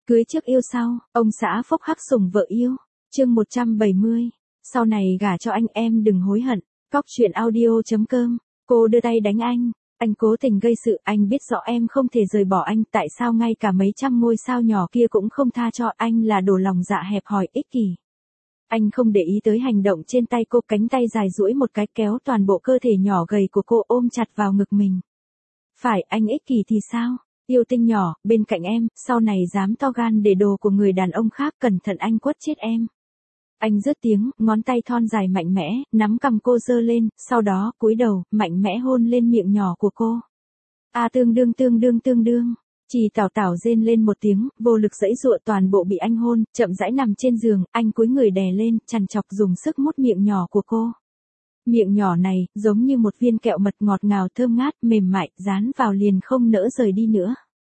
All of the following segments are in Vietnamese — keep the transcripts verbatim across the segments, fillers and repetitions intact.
Cưới trước yêu sau, ông xã phốc hắc sủng vợ yêu. Chương một trăm bảy mươi. Sau này gả cho anh em đừng hối hận. Cóc truyện audio.com. Cô đưa tay đánh anh. Anh cố tình gây sự, anh biết rõ em không thể rời bỏ anh, tại sao ngay cả mấy trăm ngôi sao nhỏ kia cũng không tha cho, anh là đồ lòng dạ hẹp hòi ích kỷ. Anh không để ý tới hành động trên tay cô, cánh tay dài duỗi một cái kéo toàn bộ cơ thể nhỏ gầy của cô ôm chặt vào ngực mình. Phải, anh ích kỷ thì sao? Yêu tinh nhỏ, bên cạnh em, sau này dám to gan để đồ của người đàn ông khác, cẩn thận anh quất chết em. Anh rớt tiếng, ngón tay thon dài mạnh mẽ, nắm cằm cô giơ lên, sau đó cúi đầu, mạnh mẽ hôn lên miệng nhỏ của cô. A à, tương đương tương đương tương đương. Chỉ Tảo Tảo rên lên một tiếng, vô lực giãy giụa, toàn bộ bị anh hôn, chậm rãi nằm trên giường, anh cúi người đè lên, chằn chọc dùng sức mút miệng nhỏ của cô. Miệng nhỏ này, giống như một viên kẹo mật ngọt ngào thơm ngát, mềm mại, dán vào liền không nỡ rời đi nữa.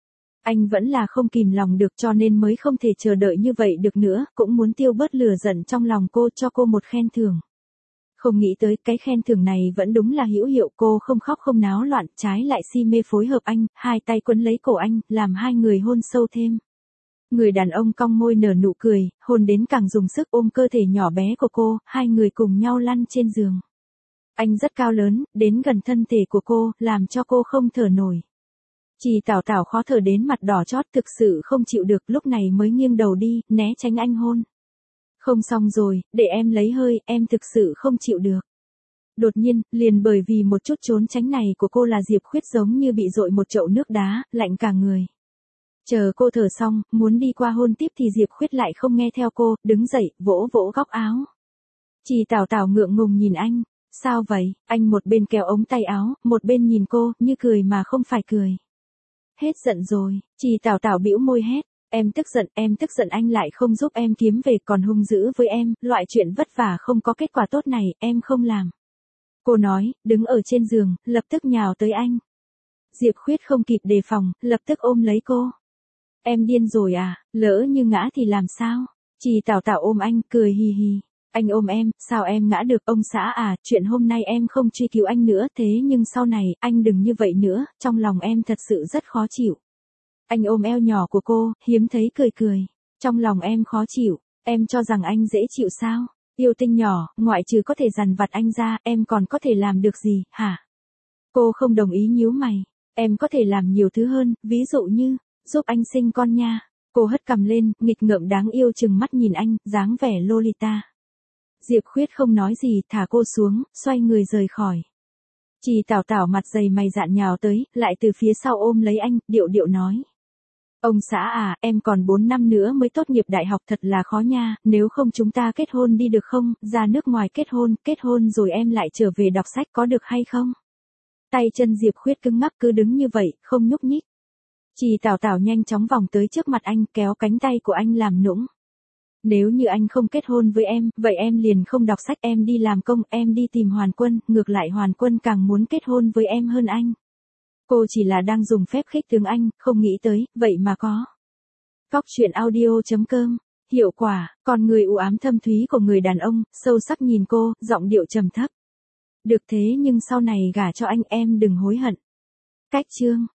Anh vẫn là không kìm lòng được, cho nên mới không thể chờ đợi như vậy được nữa, cũng muốn tiêu bớt lửa giận trong lòng cô, cho cô một khen thưởng. Không nghĩ tới cái khen thưởng này vẫn đúng là hữu hiệu, cô không khóc không náo loạn, trái lại si mê phối hợp anh, hai tay quấn lấy cổ anh, làm hai người hôn sâu thêm. Người đàn ông cong môi nở nụ cười, hôn đến càng dùng sức, ôm cơ thể nhỏ bé của cô, hai người cùng nhau lăn trên giường. Anh rất cao lớn, đến gần thân thể của cô, làm cho cô không thở nổi. Chỉ Tảo Tảo khó thở đến mặt đỏ chót, thực sự không chịu được, lúc này mới nghiêng đầu đi, né tránh anh hôn. Không xong rồi, để em lấy hơi, em thực sự không chịu được. Đột nhiên, liền bởi vì một chút trốn tránh này của cô là Diệp Khuyết giống như bị dội một chậu nước đá, lạnh cả người. Chờ cô thở xong, muốn đi qua hôn tiếp thì Diệp Khuyết lại không nghe theo cô, đứng dậy, vỗ vỗ góc áo. Chỉ Tảo Tảo ngượng ngùng nhìn anh. Sao vậy? Anh một bên kéo ống tay áo, một bên nhìn cô, như cười mà không phải cười. Hết giận rồi, Chỉ Tảo Tảo bĩu môi hét. Em tức giận, em tức giận anh lại không giúp em kiếm về, còn hung dữ với em, loại chuyện vất vả không có kết quả tốt này, em không làm. Cô nói, đứng ở trên giường, lập tức nhào tới anh. Diệp Khuyết không kịp đề phòng, lập tức ôm lấy cô. Em điên rồi à, lỡ như ngã thì làm sao? Chỉ Tảo Tảo ôm anh, cười hì hì. Anh ôm em, sao em ngã được, ông xã à, chuyện hôm nay em không truy cứu anh nữa, thế nhưng sau này, anh đừng như vậy nữa, trong lòng em thật sự rất khó chịu. Anh ôm eo nhỏ của cô, hiếm thấy cười cười. Trong lòng em khó chịu, em cho rằng anh dễ chịu sao? Yêu tinh nhỏ, ngoại trừ có thể dằn vặt anh ra, em còn có thể làm được gì, hả? Cô không đồng ý nhíu mày. Em có thể làm nhiều thứ hơn, ví dụ như, giúp anh sinh con nha. Cô hất cằm lên, nghịch ngợm đáng yêu chừng mắt nhìn anh, dáng vẻ Lolita. Diệp Khuyết không nói gì, thả cô xuống, xoay người rời khỏi. Chỉ Tảo Tảo mặt dày mày dạn nhào tới, lại từ phía sau ôm lấy anh, điệu điệu nói. Ông xã à, em còn bốn năm nữa mới tốt nghiệp đại học, thật là khó nha, nếu không chúng ta kết hôn đi được không, ra nước ngoài kết hôn, kết hôn rồi em lại trở về đọc sách có được hay không? Tay chân Diệp Khuyết cứng ngắc cứ đứng như vậy, không nhúc nhích. Chỉ Tảo Tảo nhanh chóng vòng tới trước mặt anh, kéo cánh tay của anh làm nũng. Nếu như anh không kết hôn với em, vậy em liền không đọc sách, em đi làm công, em đi tìm Hoàn Quân, ngược lại Hoàn Quân càng muốn kết hôn với em hơn anh. Cô chỉ là đang dùng phép khích tướng anh, không nghĩ tới, vậy mà có. Cóc truyện audio.com. Hiệu quả, con người u ám thâm thúy của người đàn ông, sâu sắc nhìn cô, giọng điệu trầm thấp. Được thế nhưng sau này gả cho anh em đừng hối hận. Cách chương.